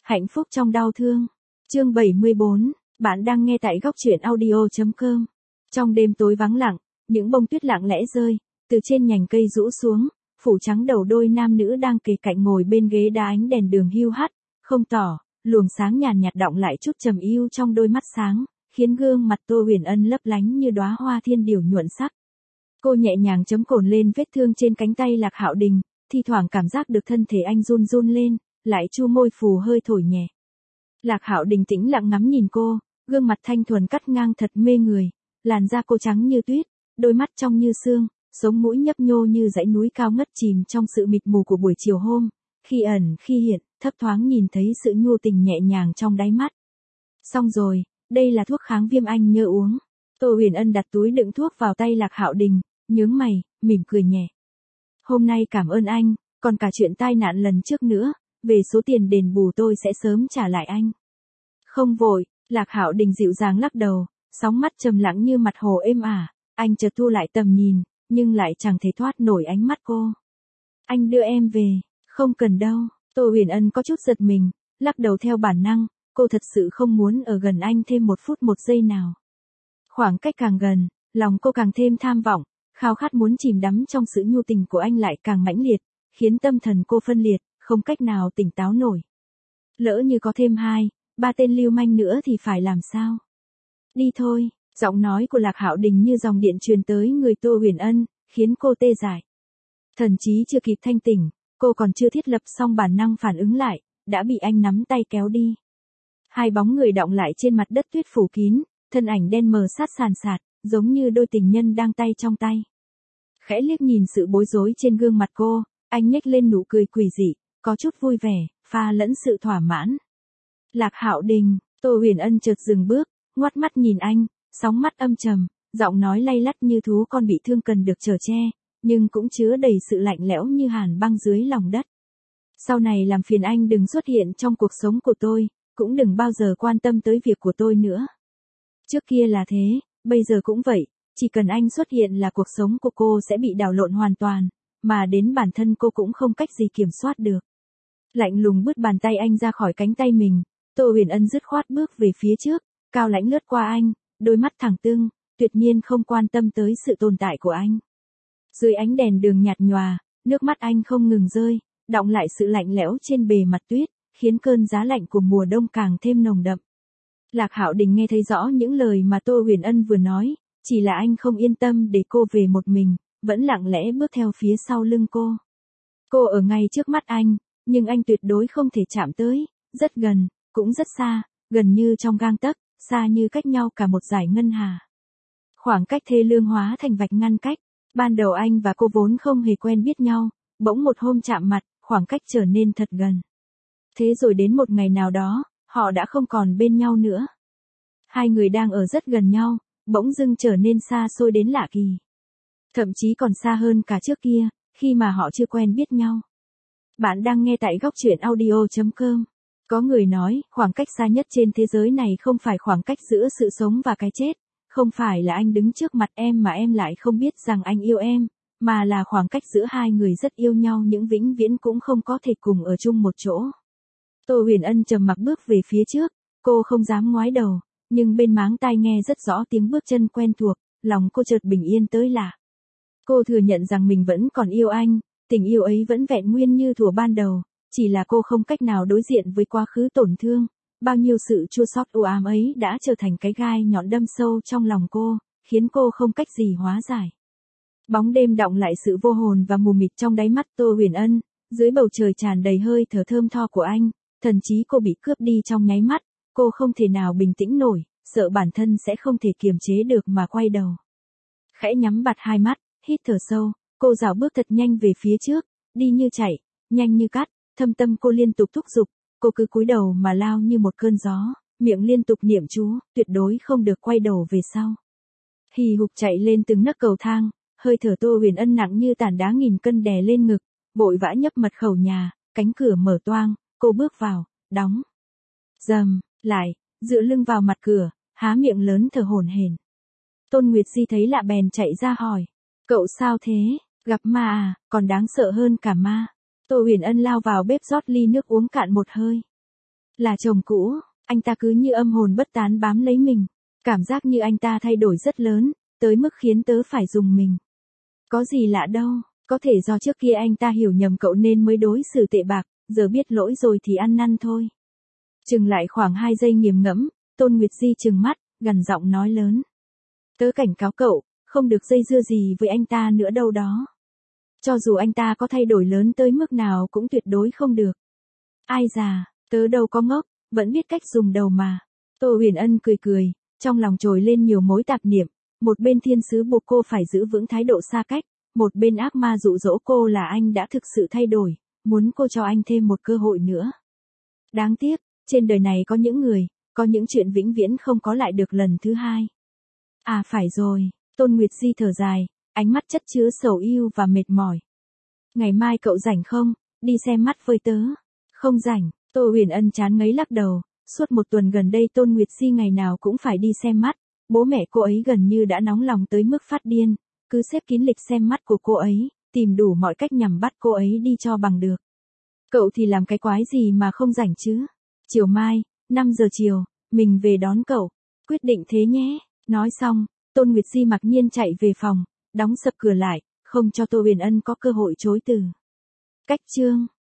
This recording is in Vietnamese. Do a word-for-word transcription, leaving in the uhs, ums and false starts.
Hạnh phúc trong đau thương. Chương bảy mươi bốn, bạn đang nghe tại góc truyện audio chấm com. Trong đêm tối vắng lặng, những bông tuyết lặng lẽ rơi, từ trên nhành cây rũ xuống, phủ trắng đầu đôi nam nữ đang kề cạnh ngồi bên ghế đá, ánh đèn đường hiu hắt, không tỏ, luồng sáng nhàn nhạt đọng lại chút trầm yêu trong đôi mắt sáng, khiến gương mặt Tô Huyền Ân lấp lánh như đóa hoa thiên điều nhuận sắc. Cô nhẹ nhàng chấm cồn lên vết thương trên cánh tay Lạc Hạo Đình, thi thoảng cảm giác được thân thể anh run run lên, lại chu môi phù hơi thổi nhẹ. Lạc Hạo Đình tĩnh lặng ngắm nhìn cô, gương mặt thanh thuần cắt ngang thật mê người, làn da cô trắng như tuyết, đôi mắt trong như sương, sống mũi nhấp nhô như dãy núi cao ngất chìm trong sự mịt mù của buổi chiều hôm, khi ẩn khi hiện, thấp thoáng nhìn thấy sự nhu tình nhẹ nhàng trong đáy mắt. Xong rồi, đây là thuốc kháng viêm anh nhớ uống. Tô Huyền Ân đặt túi đựng thuốc vào tay Lạc Hạo Đình, nhướng mày, mỉm cười nhẹ. Hôm nay cảm ơn anh, còn cả chuyện tai nạn lần trước nữa, về số tiền đền bù tôi sẽ sớm trả lại anh. Không vội, Lạc Hạo Đình dịu dàng lắc đầu, sóng mắt trầm lặng như mặt hồ êm ả, anh chợt thu lại tầm nhìn, nhưng lại chẳng thể thoát nổi ánh mắt cô. Anh đưa em về, không cần đâu. Tô Huyền Ân có chút giật mình, lắc đầu theo bản năng, cô thật sự không muốn ở gần anh thêm một phút một giây nào. Khoảng cách càng gần, lòng cô càng thêm tham vọng, khao khát muốn chìm đắm trong sự nhu tình của anh lại càng mãnh liệt, khiến tâm thần cô phân liệt, không cách nào tỉnh táo nổi. Lỡ như có thêm hai, ba tên lưu manh nữa thì phải làm sao? Đi thôi, giọng nói của Lạc Hạo Đình như dòng điện truyền tới người Tô Huyền Ân, khiến cô tê dại. Thần trí chưa kịp thanh tỉnh, cô còn chưa thiết lập xong bản năng phản ứng lại, đã bị anh nắm tay kéo đi. Hai bóng người đọng lại trên mặt đất tuyết phủ kín, thân ảnh đen mờ sát sàn sạt, giống như đôi tình nhân đang tay trong tay. Khẽ liếc nhìn sự bối rối trên gương mặt cô, anh nhếch lên nụ cười quỷ dị, có chút vui vẻ, pha lẫn sự thỏa mãn. Lạc Hạo Đình, Tô Huyền Ân chợt dừng bước, ngoắt mắt nhìn anh, sóng mắt âm trầm, giọng nói lay lắt như thú con bị thương cần được chở che, nhưng cũng chứa đầy sự lạnh lẽo như hàn băng dưới lòng đất. Sau này làm phiền anh đừng xuất hiện trong cuộc sống của tôi, cũng đừng bao giờ quan tâm tới việc của tôi nữa. Trước kia là thế, bây giờ cũng vậy, chỉ cần anh xuất hiện là cuộc sống của cô sẽ bị đảo lộn hoàn toàn, mà đến bản thân cô cũng không cách gì kiểm soát được. Lạnh lùng bứt bàn tay anh ra khỏi cánh tay mình, Tô Huyền Ân dứt khoát bước về phía trước, cao lãnh lướt qua anh, đôi mắt thẳng tưng, tuyệt nhiên không quan tâm tới sự tồn tại của anh. Dưới ánh đèn đường nhạt nhòa, nước mắt anh không ngừng rơi, đọng lại sự lạnh lẽo trên bề mặt tuyết, khiến cơn giá lạnh của mùa đông càng thêm nồng đậm. Lạc Hạo Đình nghe thấy rõ những lời mà Tô Huyền Ân vừa nói, chỉ là anh không yên tâm để cô về một mình, vẫn lặng lẽ bước theo phía sau lưng cô. Cô ở ngay trước mắt anh, nhưng anh tuyệt đối không thể chạm tới, rất gần, cũng rất xa, gần như trong gang tấc, xa như cách nhau cả một dải ngân hà. Khoảng cách thê lương hóa thành vạch ngăn cách, ban đầu anh và cô vốn không hề quen biết nhau, bỗng một hôm chạm mặt, khoảng cách trở nên thật gần. Thế rồi đến một ngày nào đó, họ đã không còn bên nhau nữa. Hai người đang ở rất gần nhau, bỗng dưng trở nên xa xôi đến lạ kỳ. Thậm chí còn xa hơn cả trước kia, khi mà họ chưa quen biết nhau. Bạn đang nghe tại góc truyện audio chấm com. Có người nói, khoảng cách xa nhất trên thế giới này không phải khoảng cách giữa sự sống và cái chết, không phải là anh đứng trước mặt em mà em lại không biết rằng anh yêu em, mà là khoảng cách giữa hai người rất yêu nhau nhưng vĩnh viễn cũng không có thể cùng ở chung một chỗ. Tô Huyền Ân trầm mặc bước về phía trước, cô không dám ngoái đầu, nhưng bên máng tai nghe rất rõ tiếng bước chân quen thuộc, lòng cô chợt bình yên tới lạ. Cô thừa nhận rằng mình vẫn còn yêu anh, tình yêu ấy vẫn vẹn nguyên như thuở ban đầu, chỉ là cô không cách nào đối diện với quá khứ tổn thương, bao nhiêu sự chua xót u ám ấy đã trở thành cái gai nhọn đâm sâu trong lòng cô, khiến cô không cách gì hóa giải. Bóng đêm đọng lại sự vô hồn và mù mịt trong đáy mắt Tô Huyền Ân, dưới bầu trời tràn đầy hơi thở thơm tho của anh, thần trí cô bị cướp đi trong nháy mắt, cô không thể nào bình tĩnh nổi, sợ bản thân sẽ không thể kiềm chế được mà quay đầu. Khẽ nhắm bặt hai mắt, hít thở sâu, cô dạo bước thật nhanh về phía trước, đi như chạy, nhanh như cắt, thâm tâm cô liên tục thúc giục, cô cứ cúi đầu mà lao như một cơn gió, miệng liên tục niệm chú, tuyệt đối không được quay đầu về sau. Hì hục chạy lên từng nấc cầu thang, hơi thở Tô Huyền Ân nặng như tảng đá nghìn cân đè lên ngực, vội vã nhấp mật khẩu nhà, cánh cửa mở toang, cô bước vào, đóng. Rầm, lại, dựa lưng vào mặt cửa, há miệng lớn thở hổn hển. Tôn Nguyệt Di thấy lạ bèn chạy ra hỏi, cậu sao thế, gặp ma à, còn đáng sợ hơn cả ma. Tô Huyền Ân lao vào bếp rót ly nước uống cạn một hơi. Là chồng cũ, anh ta cứ như âm hồn bất tán bám lấy mình. Cảm giác như anh ta thay đổi rất lớn, tới mức khiến tớ phải dùng mình. Có gì lạ đâu, có thể do trước kia anh ta hiểu nhầm cậu nên mới đối xử tệ bạc, giờ biết lỗi rồi thì ăn năn thôi. Chừng lại khoảng hai giây nghiền ngẫm, Tôn Nguyệt Di trừng mắt, gằn giọng nói lớn. Tớ cảnh cáo cậu, không được dây dưa gì với anh ta nữa đâu đó. Cho dù anh ta có thay đổi lớn tới mức nào cũng tuyệt đối không được. Ai già, tớ đâu có ngốc, vẫn biết cách dùng đầu mà. Tô Huyền Ân cười cười, trong lòng trồi lên nhiều mối tạp niệm. Một bên thiên sứ buộc cô phải giữ vững thái độ xa cách, một bên ác ma dụ dỗ cô là anh đã thực sự thay đổi, muốn cô cho anh thêm một cơ hội nữa. Đáng tiếc, trên đời này có những người, có những chuyện vĩnh viễn không có lại được lần thứ hai. À phải rồi, Tôn Nguyệt Di thở dài, ánh mắt chất chứa sầu ưu và mệt mỏi. Ngày mai cậu rảnh không, đi xem mắt với tớ. Không rảnh, Tô Huyền Ân chán ngấy lắc đầu, suốt một tuần gần đây Tôn Nguyệt Di ngày nào cũng phải đi xem mắt, bố mẹ cô ấy gần như đã nóng lòng tới mức phát điên, cứ xếp kín lịch xem mắt của cô ấy, tìm đủ mọi cách nhằm bắt cô ấy đi cho bằng được. Cậu thì làm cái quái gì mà không rảnh chứ? Chiều mai, năm giờ chiều, mình về đón cậu. Quyết định thế nhé. Nói xong, Tôn Nguyệt Di mặc nhiên chạy về phòng, đóng sập cửa lại, không cho Tô Huyền Ân có cơ hội chối từ. Cách chương